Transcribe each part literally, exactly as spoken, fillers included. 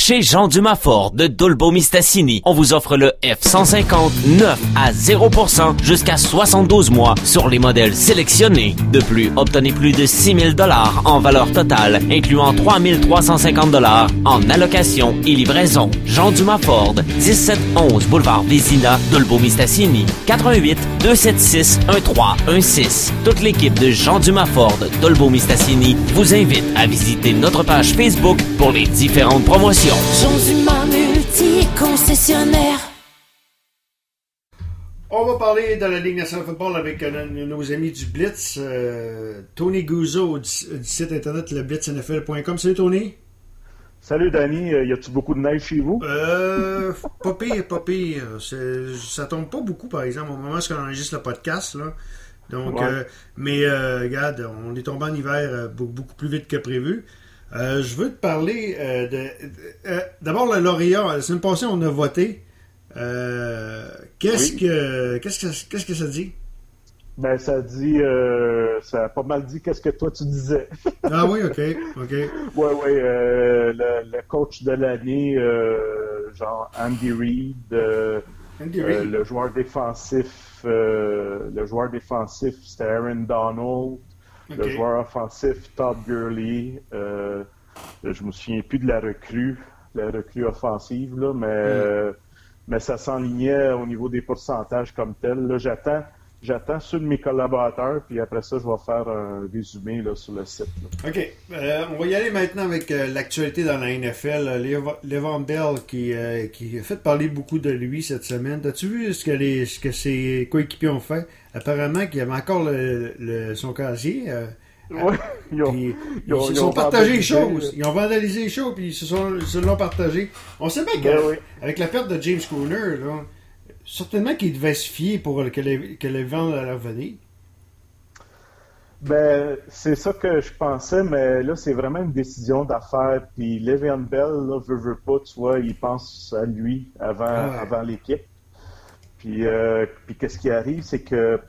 Chez Jean Dumas Ford de Dolbeau-Mistassini, on vous offre le F cent cinquante neuf à zéro pour cent jusqu'à soixante-douze mois sur les modèles sélectionnés. De plus, obtenez plus de six mille dollars en valeur totale, incluant trois mille trois cent cinquante dollars en allocation et livraison. Jean Dumas Ford, dix-sept onze boulevard Vézina, Dolbeau-Mistassini, quatre un huit, deux sept six, un trois un six. Toute l'équipe de Jean Dumas Ford Dolbeau-Mistassini vous invite à visiter notre page Facebook pour les différentes promotions. Jean Dumas multi-concessionnaire. On va parler dans la Ligue nationale de football avec euh, nos amis du Blitz. Euh, Tony Guzzo du, du site internet le blitz n f l point com. Salut Tony. Salut Danny, y a-tu beaucoup de neige chez vous? Euh, pas pire, pas pire. C'est, ça tombe pas beaucoup par exemple au moment où on enregistre le podcast là. Donc, ouais. euh, mais euh, regarde, on est tombé en hiver euh, beaucoup, beaucoup plus vite que prévu. Euh, je veux te parler euh, de. Euh, d'abord, le lauréat. La semaine passée, on a voté. Euh, qu'est-ce, oui. que, qu'est-ce, que, qu'est-ce que ça dit? Ben, ça dit. Euh, ça a pas mal dit qu'est-ce que toi tu disais. Ah oui, ok. ok. Ouais, ouais. Euh, le, le coach de l'année, euh, genre Andy Reid. Euh, Andy Reid. Euh, le joueur défensif. Euh, le joueur défensif, c'était Aaron Donald. Okay. Le joueur offensif, Todd Gurley. Euh, je me souviens plus de la recrue, la recrue offensive, là, mais, mm. euh, mais ça s'enlignait au niveau des pourcentages comme tel. Là, j'attends, j'attends ceux de mes collaborateurs, puis après ça, je vais faire un résumé là, sur le site. Là. OK. Euh, on va y aller maintenant avec euh, l'actualité dans la N F L. Le'Veon Bell qui, euh, qui a fait parler beaucoup de lui cette semaine. As-tu vu ce que, les, ce que ses coéquipiers ont fait? Apparemment qu'il y avait encore le, le, son casier. Euh, ouais, ils, ont, ils, ils, ont, ils se ils sont ont partagés les choses. Ils ont vandalisé les choses puis ils se, sont, ils se l'ont partagé. On sait bien qu'avec ben oui. la perte de James Conner, là, certainement qu'il devait se fier pour que les, que les ventes allaient revenir. Ben, c'est ça que je pensais, mais là, c'est vraiment une décision d'affaires. Puis Le'Veon Bell, là, veut, veut pas, tu vois, il pense à lui avant, ah ouais. avant l'équipe. Puis, euh, puis qu'est-ce qui arrive, c'est que,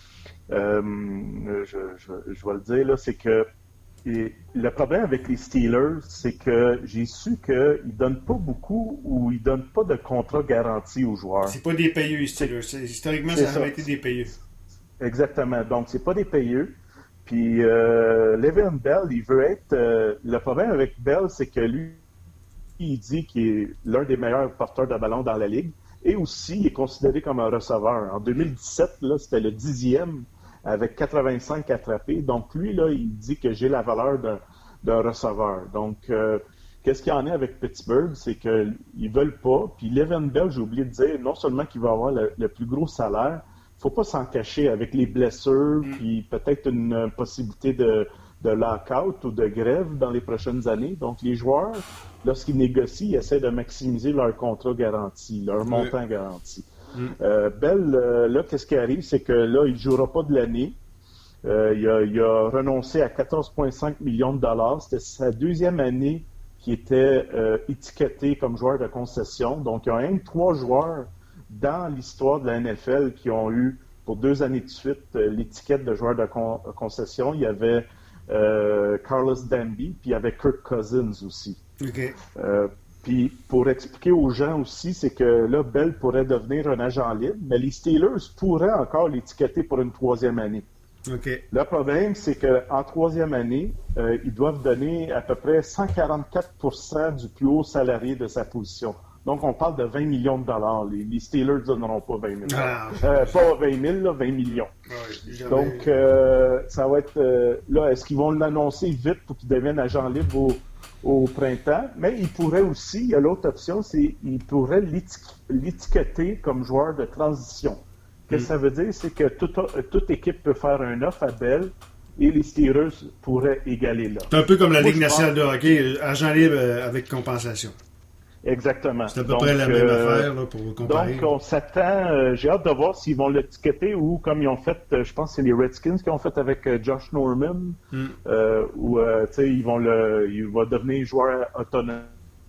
euh, je, je, je vais le dire, là, c'est que et le problème avec les Steelers, c'est que j'ai su qu'ils ne donnent pas beaucoup ou ils ne donnent pas de contrat garanti aux joueurs. C'est pas des payeux, les Steelers. C'est, historiquement, c'est ça a été des payeux. Exactement. Donc, c'est pas des payeux. Puis, euh, Le'Veon Bell, il veut être... Euh, le problème avec Bell, c'est que lui, il dit qu'il est l'un des meilleurs porteurs de ballon dans la Ligue. Et aussi, il est considéré comme un receveur. En deux mille dix-sept, là, c'était le dixième avec quatre-vingt-cinq attrapés. Donc, lui, là, il dit que j'ai la valeur d'un, d'un receveur. Donc, euh, qu'est-ce qu'il y en a avec Pittsburgh? C'est qu'ils ne veulent pas. Puis, Le'Veon Bell, j'ai oublié de dire, non seulement qu'il va avoir le, le plus gros salaire, il ne faut pas s'en cacher avec les blessures, mm. puis peut-être une, une possibilité de, de lockout ou de grève dans les prochaines années. Donc, les joueurs, lorsqu'ils négocient, ils essaient de maximiser leur contrat garanti, leur montant oui. garanti. Mm. Euh, Bell, euh, là, qu'est-ce qui arrive? C'est que là, il ne jouera pas de l'année. Euh, il, a, il a renoncé à quatorze virgule cinq millions de dollars. C'était sa deuxième année qui était euh, étiqueté comme joueur de concession. Donc, il y a même trois joueurs dans l'histoire de la N F L qui ont eu, pour deux années de suite, euh, l'étiquette de joueur de con- concession. Il y avait euh, Carlos Danby, puis il y avait Kirk Cousins aussi. Okay. Euh, puis pour expliquer aux gens aussi, c'est que là, Bell pourrait devenir un agent libre, mais les Steelers pourraient encore l'étiqueter pour une troisième année. Okay. Le problème, c'est qu'en troisième année, euh, ils doivent donner à peu près cent quarante-quatre pour cent du plus haut salarié de sa position. Donc, on parle de vingt millions de dollars. Les, les Steelers ne donneront pas vingt mille. Ah. Euh, pas vingt mille, là, vingt millions. Ouais, jamais... Donc, euh, ça va être... Euh, là, est-ce qu'ils vont l'annoncer vite pour qu'il devienne agent libre au, au printemps? Mais ils pourraient aussi, il y a l'autre option, c'est qu'ils pourraient l'éti- l'étiqueter comme joueur de transition. Qu'est-ce que mm. ça veut dire? C'est que toute, toute équipe peut faire un offre à Bell et les Steelers pourraient égaler là. C'est un peu comme la Ligue nationale de hockey, agent libre avec compensation. Exactement. C'est à peu donc, près la même euh, affaire là, pour comparer. Donc, on s'attend... Euh, j'ai hâte de voir s'ils vont l'étiqueter ou comme ils ont fait, euh, je pense que c'est les Redskins qui ont fait avec euh, Josh Norman, mm. euh, où, euh, tu sais, ils vont le... Il va devenir joueur autonome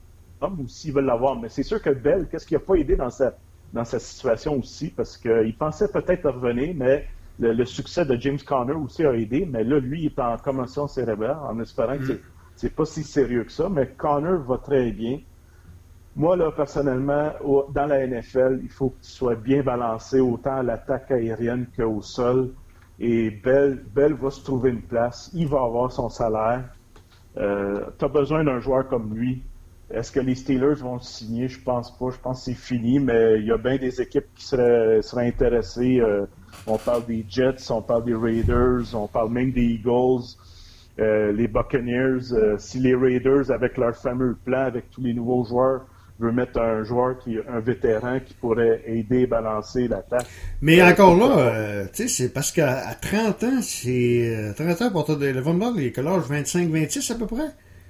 ou s'ils veulent l'avoir. Mais c'est sûr que Bell, qu'est-ce qui n'a pas aidé dans sa, dans sa situation aussi, parce qu'il pensait peut-être revenir, mais le, le succès de James Conner aussi a aidé, mais là, lui, il est en commotion cérébrale, en espérant mm. que c'est, c'est pas si sérieux que ça, mais Conner va très bien. Moi, là, personnellement, au, dans la N F L, il faut que tu sois bien balancé autant à l'attaque aérienne qu'au sol. Et Bell, Bell va se trouver une place. Il va avoir son salaire. Euh, tu as besoin d'un joueur comme lui. Est-ce que les Steelers vont le signer? Je pense pas. Je pense que c'est fini, mais il y a bien des équipes qui seraient, seraient intéressées. Euh, on parle des Jets, on parle des Raiders, on parle même des Eagles, euh, les Buccaneers. Euh, si les Raiders, avec leur fameux plan, avec tous les nouveaux joueurs, veulent mettre un joueur, qui un vétéran qui pourrait aider à balancer l'attaque. Mais euh, encore là, euh, tu sais, c'est parce qu'à à trente ans, c'est... trente ans, pour le Von Bell, il est quel âge? vingt-cinq vingt-six à peu près?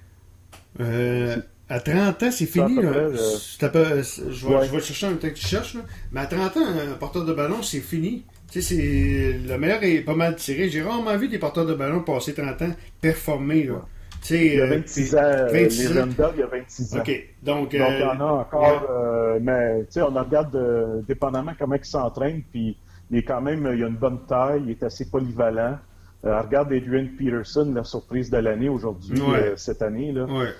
Euh... À trente ans, c'est fini. Là. Près, euh... c'est peu... je, vais, ouais. je vais chercher un temps que tu cherches. Là. Mais à trente ans, un porteur de ballon, c'est fini. Tu sais, c'est... le meilleur est pas mal tiré. J'ai rarement vu des porteurs de ballon passer trente ans performer. Là. Tu sais, il y a vingt-six ans. vingt-six les Randall, il y a vingt-six ans. OK. Donc, Donc euh... il y en a encore. Ouais. Euh, mais, tu sais, on regarde euh, dépendamment comment il s'entraîne. Puis, il est quand même, il a une bonne taille. Il est assez polyvalent. Euh, regarde Adrian Peterson, la surprise de l'année aujourd'hui, ouais. euh, cette année. Là. Ouais.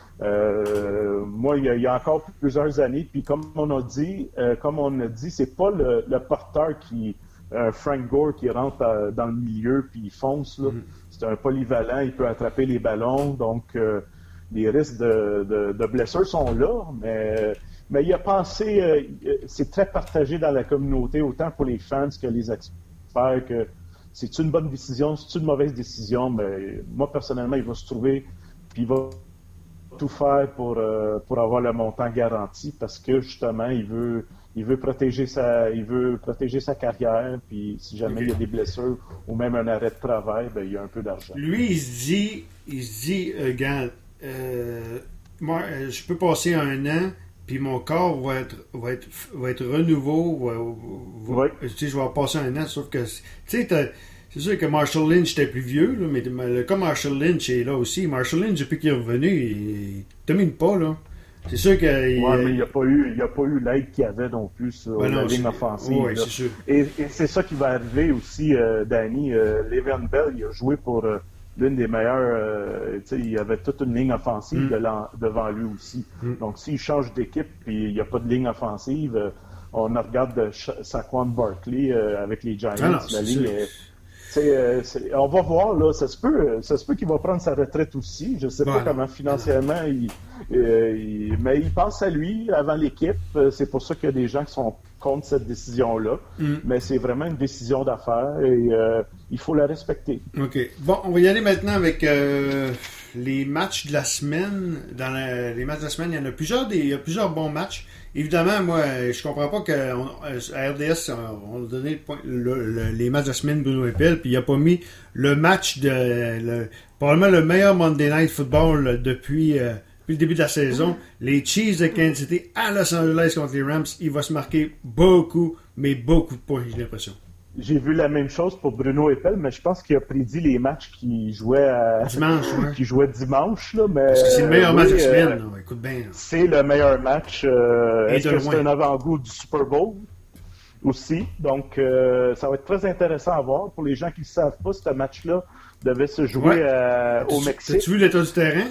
Euh, moi, il y, a, il y a encore plusieurs années, puis comme on a dit, euh, comme on a dit, c'est pas le, le porteur qui, euh, Frank Gore qui rentre à, dans le milieu puis il fonce. Là. Mm. C'est un polyvalent, il peut attraper les ballons, donc euh, les risques de, de, de blessures sont là, mais, mais il a pensé, euh, c'est très partagé dans la communauté, autant pour les fans que les experts, que c'est une bonne décision, c'est une mauvaise décision, mais moi, personnellement, il va se trouver, puis il va tout faire pour, euh, pour avoir le montant garanti parce que, justement, il veut, il veut protéger sa, il veut protéger sa carrière, puis si jamais okay. il y a des blessures ou même un arrêt de travail, ben, il y a un peu d'argent. Lui, il se dit, il se dit, euh, gars, euh, moi, je peux passer un an, puis mon corps va être, va être, va être renouveau. Va, va, oui. Tu sais, je vais passer un an, sauf que, tu sais, c'est sûr que Marshall Lynch était plus vieux, là, mais le cas Marshall Lynch est là aussi. Marshall Lynch, depuis qu'il est revenu, il ne domine pas, là. C'est sûr qu'il... Oui, mais il n'y a pas eu, il a pas eu l'aide qu'il y avait non plus sur ben la non, ligne offensive. Oui, c'est sûr. Et, et c'est ça qui va arriver aussi, euh, Danny. Euh, Le'Veon Bell, il a joué pour euh, l'une des meilleures... Euh, tu sais, il y avait toute une ligne offensive mm. de devant lui aussi. Mm. Donc, s'il change d'équipe et il n'y a pas de ligne offensive, euh, on regarde de Saquon Barkley euh, avec les Giants. Ah non, la ligne est... C'est, euh, c'est, on va voir, là, ça se peut, ça se peut qu'il va prendre sa retraite aussi. Je ne sais voilà. pas comment financièrement il, euh, il... Mais il pense à lui avant l'équipe. C'est pour ça qu'il y a des gens qui sont contre cette décision-là. Mm. Mais c'est vraiment une décision d'affaires et euh, il faut la respecter. OK. Bon, on va y aller maintenant avec euh, les matchs de la semaine. Dans la, les matchs de la semaine, il y en a plusieurs, des, il y a plusieurs bons matchs. Évidemment, moi, je comprends pas qu'à R D S, on a donné le point, le, le, les matchs de la semaine Bruno Eppel, puis il n'a pas mis le match de le, probablement le meilleur Monday Night Football là, depuis, euh, depuis le début de la saison. Les Chiefs de Kansas City à Los Angeles contre les Rams. Il va se marquer beaucoup, mais beaucoup de points, j'ai l'impression. J'ai vu la même chose pour Bruno Eppel, mais je pense qu'il a prédit les matchs qu'il jouait à... dimanche. Ouais. qu'il jouait dimanche. Là, mais, Parce que c'est le meilleur euh, match oui, de la semaine. Euh, écoute bien. Là. C'est le meilleur match. Euh, est-ce que loin. C'est un avant-goût du Super Bowl aussi? Donc, euh, ça va être très intéressant à voir. Pour les gens qui ne savent pas, ce match-là devait se jouer ouais. euh, au Mexique. As-tu vu l'état du terrain?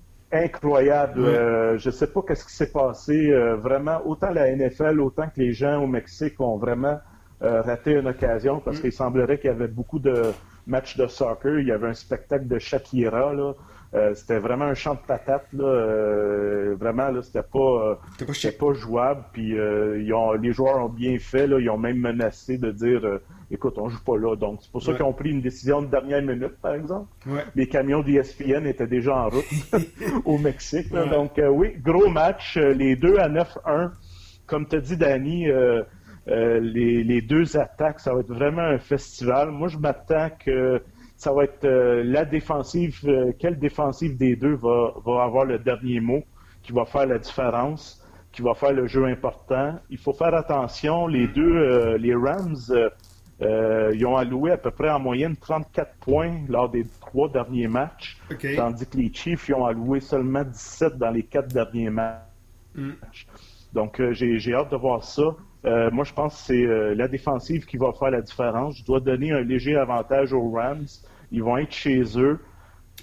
Incroyable. Ouais. Euh, je ne sais pas qu'est-ce qui s'est passé. Euh, vraiment, autant la N F L, autant que les gens au Mexique ont vraiment... Euh, raté une occasion parce mm. qu'il semblerait qu'il y avait beaucoup de matchs de soccer. Il y avait un spectacle de Shakira. Là. Euh, c'était vraiment un champ de patates. Là. Euh, vraiment, là, c'était pas, euh, c'était pas, c'était pas jouable. Puis euh, ils ont, les joueurs ont bien fait. Là. Ils ont même menacé de dire euh, écoute, on joue pas là. Donc, c'est pour ça ouais. qu'ils ont pris une décision de dernière minute, par exemple. Ouais. Les camions d'E S P N étaient déjà en route au Mexique. Là. Ouais. Donc, euh, oui, gros match. Les deux à neuf un. Comme tu as dit, Danny, euh, Euh, les, les deux attaques, ça va être vraiment un festival. Moi, je m'attends que ça va être euh, la défensive, euh, quelle défensive des deux va, va avoir le dernier mot, qui va faire la différence, qui va faire le jeu important. Il faut faire attention, les deux, euh, les Rams, euh, euh, ils ont alloué à peu près en moyenne trente-quatre points lors des trois derniers matchs, okay. tandis que les Chiefs, ils ont alloué seulement dix-sept dans les quatre derniers matchs. Mm. Donc, euh, j'ai, j'ai hâte de voir ça. Euh, moi, je pense que c'est euh, la défensive qui va faire la différence. Je dois donner un léger avantage aux Rams. Ils vont être chez eux.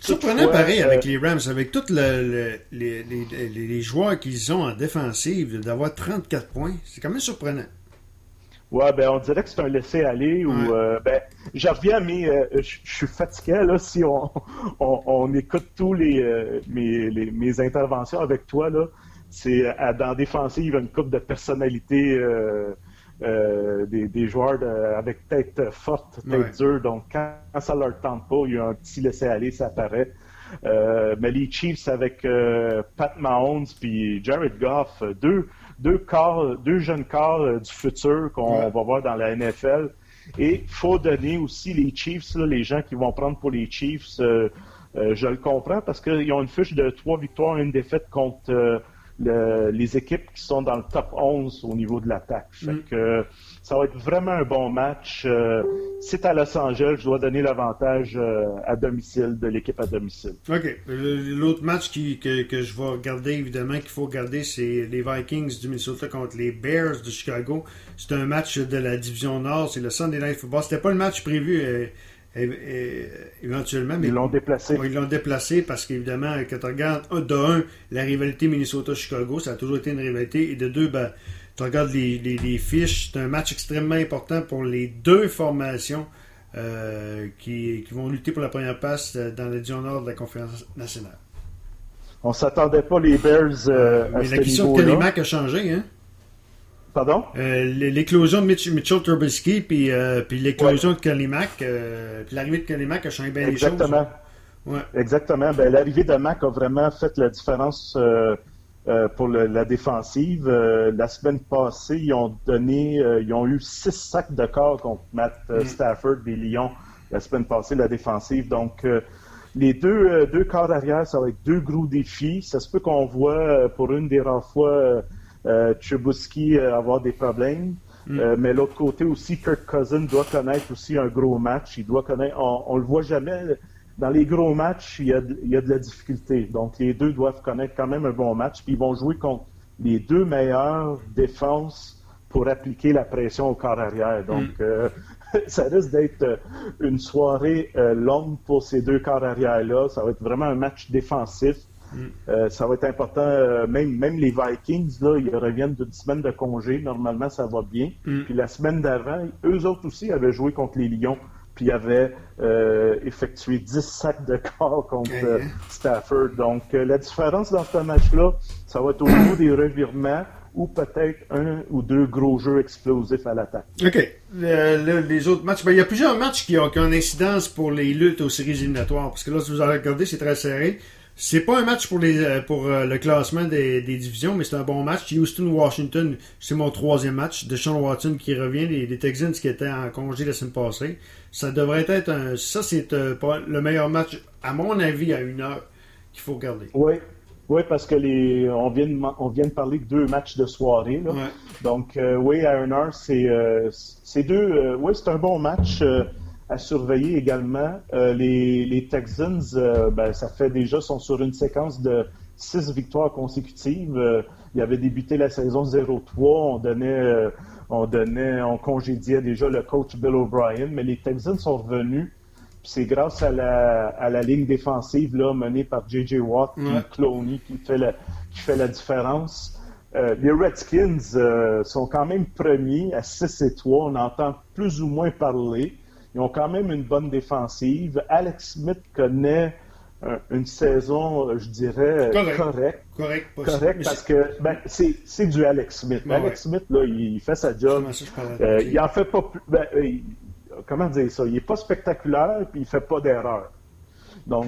Surprenant pareil euh, avec les Rams, avec tous le, le, les, les, les, les joueurs qu'ils ont en défensive, d'avoir trente-quatre points. C'est quand même surprenant. Ouais, ben on dirait que c'est un laisser-aller. Ouais. Ou euh, ben, je reviens à mes. Euh, je suis fatigué là si on, on, on écoute tous les, euh, mes, les mes interventions avec toi là. C'est à, dans défensive une couple de personnalités, euh, euh, des, des joueurs de, avec tête forte, tête ouais. dure. Donc quand, quand ça leur tente pas, il y a un petit laisser-aller, ça apparaît. Euh, mais les Chiefs avec euh, Pat Mahomes puis Jared Goff, deux deux corps, deux jeunes corps euh, du futur qu'on ouais. va voir dans la N F L. Et il faut donner aussi les Chiefs, là, les gens qui vont prendre pour les Chiefs, euh, euh, je le comprends parce qu'ils ont une fiche de trois victoires et une défaite contre euh, le, les équipes qui sont dans le top onze au niveau de l'attaque. Fait mm. que euh, ça va être vraiment un bon match. Euh, c'est à Los Angeles, je dois donner l'avantage euh, à domicile, de l'équipe à domicile. OK. L'autre match qui, que, que je vais regarder, évidemment, qu'il faut regarder, c'est les Vikings du Minnesota contre les Bears de Chicago. C'est un match de la division Nord, c'est le Sunday Night Football. C'était pas le match prévu euh, euh, euh, éventuellement, mais ils l'ont déplacé. Ils l'ont déplacé parce qu'évidemment, quand tu regardes de un, la rivalité Minnesota-Chicago, ça a toujours été une rivalité, et de deux, ben, tu regardes les, les, les fiches, c'est un match extrêmement important pour les deux formations euh, qui, qui vont lutter pour la première place dans la division Nord de la Conférence nationale. On ne s'attendait pas les Bears euh, Mais à la ce question de Kalimak a changé, hein? Pardon? Euh, l'éclosion de Mitch, Mitchell Trubisky puis, euh, puis l'éclosion ouais. de Kalimak, euh, puis l'arrivée de Kalimak a changé bien Exactement. les choses. Ouais. Exactement. Ben, l'arrivée de Mac a vraiment fait la différence euh, euh, pour le, la défensive. Euh, la semaine passée, ils ont donné, euh, ils ont eu six sacs de corps contre Matt euh, mm. Stafford des Lions la semaine passée, la défensive. Donc, euh, les deux, euh, deux corps arrière, ça va être deux gros défis. Ça se peut qu'on voit euh, pour une des rares fois euh, euh, Trubisky euh, avoir des problèmes. Mm. Euh, mais l'autre côté aussi, Kirk Cousins doit connaître aussi un gros match. Il doit connaître, on, on le voit jamais. Dans les gros matchs, il y, a de, il y a de la difficulté. Donc, les deux doivent connaître quand même un bon match. Puis, ils vont jouer contre les deux meilleures défenses pour appliquer la pression au corps arrière. Donc, mm. euh, ça risque d'être une soirée euh, longue pour ces deux corps arrière-là. Ça va être vraiment un match défensif. Mm. Euh, ça va être important. Euh, même, même les Vikings, là, ils reviennent d'une semaine de congé. Normalement, ça va bien. Mm. Puis, la semaine d'avant, eux autres aussi avaient joué contre les Lions. Puis il avait euh, effectué dix sacs de corps contre euh, Stafford. Donc, euh, la différence dans ce match-là, ça va être au niveau des revirements ou peut-être un ou deux gros jeux explosifs à l'attaque. OK. Le, le, les autres matchs, ben, il y a plusieurs matchs qui ont, qui ont une incidence pour les luttes aux séries éliminatoires. Parce que là, si vous avez regardé, c'est très serré. C'est pas un match pour les pour euh, le classement des, des divisions, mais c'est un bon match. Houston-Washington, c'est mon troisième match. Deshaun Watson qui revient, les, les Texans qui étaient en congé la semaine passée. Ça devrait être un... Ça, c'est euh, pas le meilleur match, à mon avis, à une heure qu'il faut regarder. Oui, oui, parce que les on vient de, on vient de parler de deux matchs de soirée. Là. Ouais. Donc, euh, oui, à une heure, c'est, euh, c'est deux... Euh, oui, c'est un bon match... Euh, à surveiller également. Euh, les, les Texans, euh, ben, ça fait déjà, sont sur une séquence de six victoires consécutives. Euh, ils avaient débuté la saison zéro trois. On donnait, euh, on donnait, on congédiait déjà le coach Bill O'Brien, mais les Texans sont revenus. Puis c'est grâce à la, à la ligne défensive là, menée par J J Watt et ouais. Clowney qui fait la, qui fait la différence. Euh, les Redskins euh, sont quand même premiers à six et trois. On entend plus ou moins parler. Ils ont quand même une bonne défensive. Alex Smith connaît euh, une saison, je dirais, correcte. Correct, correct, correct parce que ben, c'est, c'est du Alex Smith. Ben Alex ouais. Smith, là, il fait sa job. Ça, euh, il en fait pas plus. Ben, il, comment dire ça? Il n'est pas spectaculaire puis il fait pas d'erreur. Donc,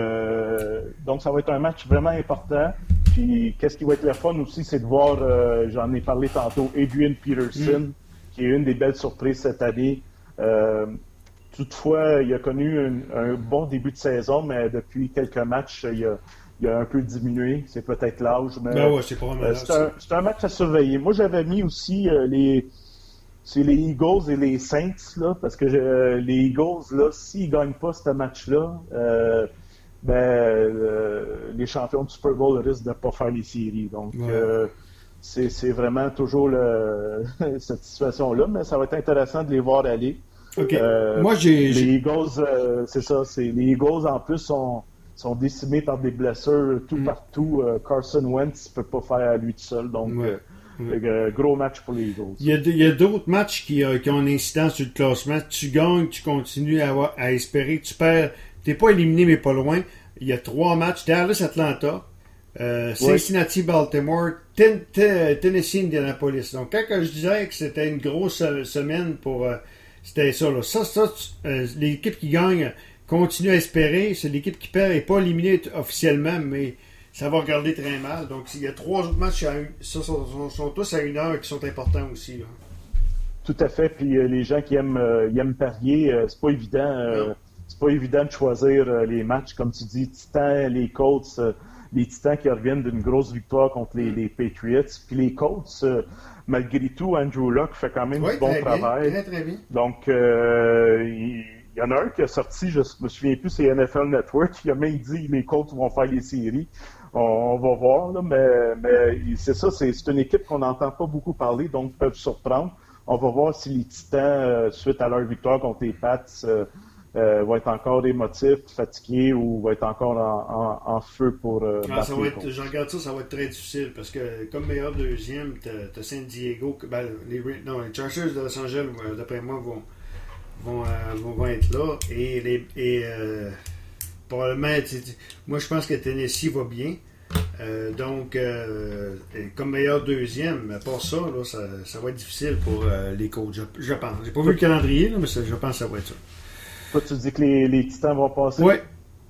euh, donc, ça va être un match vraiment important. Puis, qu'est-ce qui va être le fun aussi, c'est de voir, euh, j'en ai parlé tantôt, Adrian Peterson, mm. qui est une des belles surprises cette année. Euh, Toutefois, il a connu un, un bon début de saison, mais depuis quelques matchs, il a, il a un peu diminué. C'est peut-être l'âge, mais ben ouais, c'est, pas euh, c'est, un, c'est un match à surveiller. Moi, j'avais mis aussi euh, les, c'est les Eagles et les Saints, là, parce que euh, les Eagles, là, s'ils ne gagnent pas ce match-là, euh, ben, euh, les champions du Super Bowl risquent de ne pas faire les séries. Donc, ouais. euh, c'est, c'est vraiment toujours le, cette situation-là, mais ça va être intéressant de les voir aller. Okay. Euh, Moi, j'ai, les j'ai... Eagles, euh, c'est ça. C'est, les Eagles, en plus, sont, sont décimés par des blessures tout Mm. partout. Euh, Carson Wentz ne peut pas faire à lui tout seul. Donc, Ouais. euh, Ouais. euh, gros match pour les Eagles. Il y a, de- il y a d'autres matchs qui, euh, qui ont une incidence sur le classement. Tu gagnes, tu continues à, avoir- à espérer. Tu perds. Tu n'es pas éliminé, mais pas loin. Il y a trois matchs. Dallas-Atlanta, euh, Cincinnati-Baltimore, Ten- Ten- Tennessee-Indianapolis. Donc, quand je disais que c'était une grosse euh, semaine pour... euh, c'était ça. Là. Ça, ça tu- euh, l'équipe qui gagne continue à espérer. C'est l'équipe qui perd n'est pas éliminée t- officiellement, mais... ça va regarder très mal. Donc, il y a trois autres matchs, à une, ça, sont, sont, sont tous à une heure qui sont importants aussi. Là. Tout à fait. Puis euh, les gens qui aiment, euh, ils aiment parier, euh, c'est pas évident. euh, Non. c'est pas évident de choisir euh, les matchs. Comme tu dis, Titans, les Colts, euh, les Titans qui reviennent d'une grosse victoire contre les, les Patriots. Puis les Colts, euh, malgré tout, Andrew Luck fait quand même Oui, du bon très travail. bien, très, très bien. Donc, euh, il, il y en a un qui a sorti, je me souviens plus, c'est N F L Network, il a même dit les Colts vont faire les séries. On, on va voir, là, mais, mais c'est ça, c'est, c'est une équipe qu'on n'entend pas beaucoup parler, donc peuvent surprendre. On va voir si les Titans, euh, suite à leur victoire contre les Pats, euh, euh, vont être encore émotifs, fatigués ou vont être encore en, en, en feu pour euh, Ah, battre ça les va être, Colts. je regarde ça, ça va être très difficile parce que comme meilleur deuxième, t'as, t'as San Diego, que- ben, les, non, les Chargers de Los Angeles, euh, d'après moi, vont, vont, euh, vont, vont être là. Et, les, et euh, probablement, tu- tu- moi je pense que Tennessee va bien. Euh, donc, euh, comme meilleur deuxième, à part ça, là, ça, ça va être difficile pour euh, les coachs, je, je pense. J'ai pas vu le calendrier, là, mais ça, je pense que ça va être ça. Toi, tu dis que les, les Titans vont passer? Oui,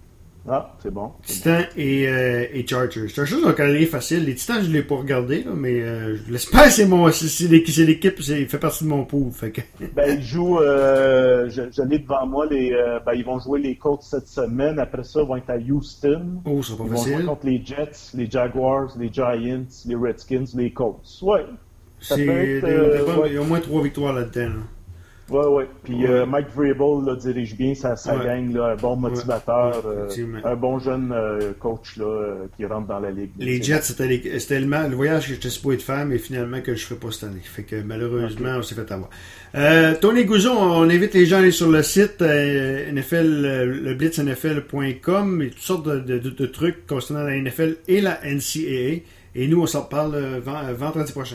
Ah, c'est bon. c'est Titans et, euh, et Chargers. Chargers ont un calendrier facile. Les Titans, je ne l'ai pas regardé, là, mais euh, je l'espère, c'est mon, c'est, c'est l'équipe, c'est l'équipe, c'est, il fait partie de mon pool. Fait que... Ben, ils jouent, euh, je, je l'ai devant moi, les, euh, ben, ils vont jouer les Colts cette semaine. Après ça, ils vont être à Houston. Oh, c'est pas Ils vont jouer facile. contre les Jets, les Jaguars, les Giants, les Redskins, les Colts. Ouais, ça C'est, peut être, des- euh, des bonnes- ouais. Il y a au moins trois victoires là-dedans. Là. ouais, ouais. Puis Ouais. euh, Mike Vrabel là, dirige bien sa, sa Ouais. gang, là, un bon motivateur, Ouais, euh, effectivement. un bon jeune euh, coach là, euh, qui rentre dans la ligue. Les C'est Jets, c'était, les- c'était le, ma- le voyage que j'étais supposé de faire, mais finalement que je ne ferai pas cette année. Fait que malheureusement, on s'est fait avoir. Euh, Tony Gouzeau, on invite les gens à aller sur le site euh, N F L, euh, le blitz N F L point com et toutes sortes de, de, de, de trucs concernant la N F L et la N C A A. Et nous, on s'en reparle euh, vend- vendredi prochain.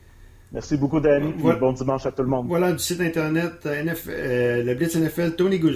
Merci beaucoup, Danny. Puis Voilà. bon dimanche à tout le monde. Voilà du site internet euh, N F, euh, le blitz N F L, Tony Gouzeau.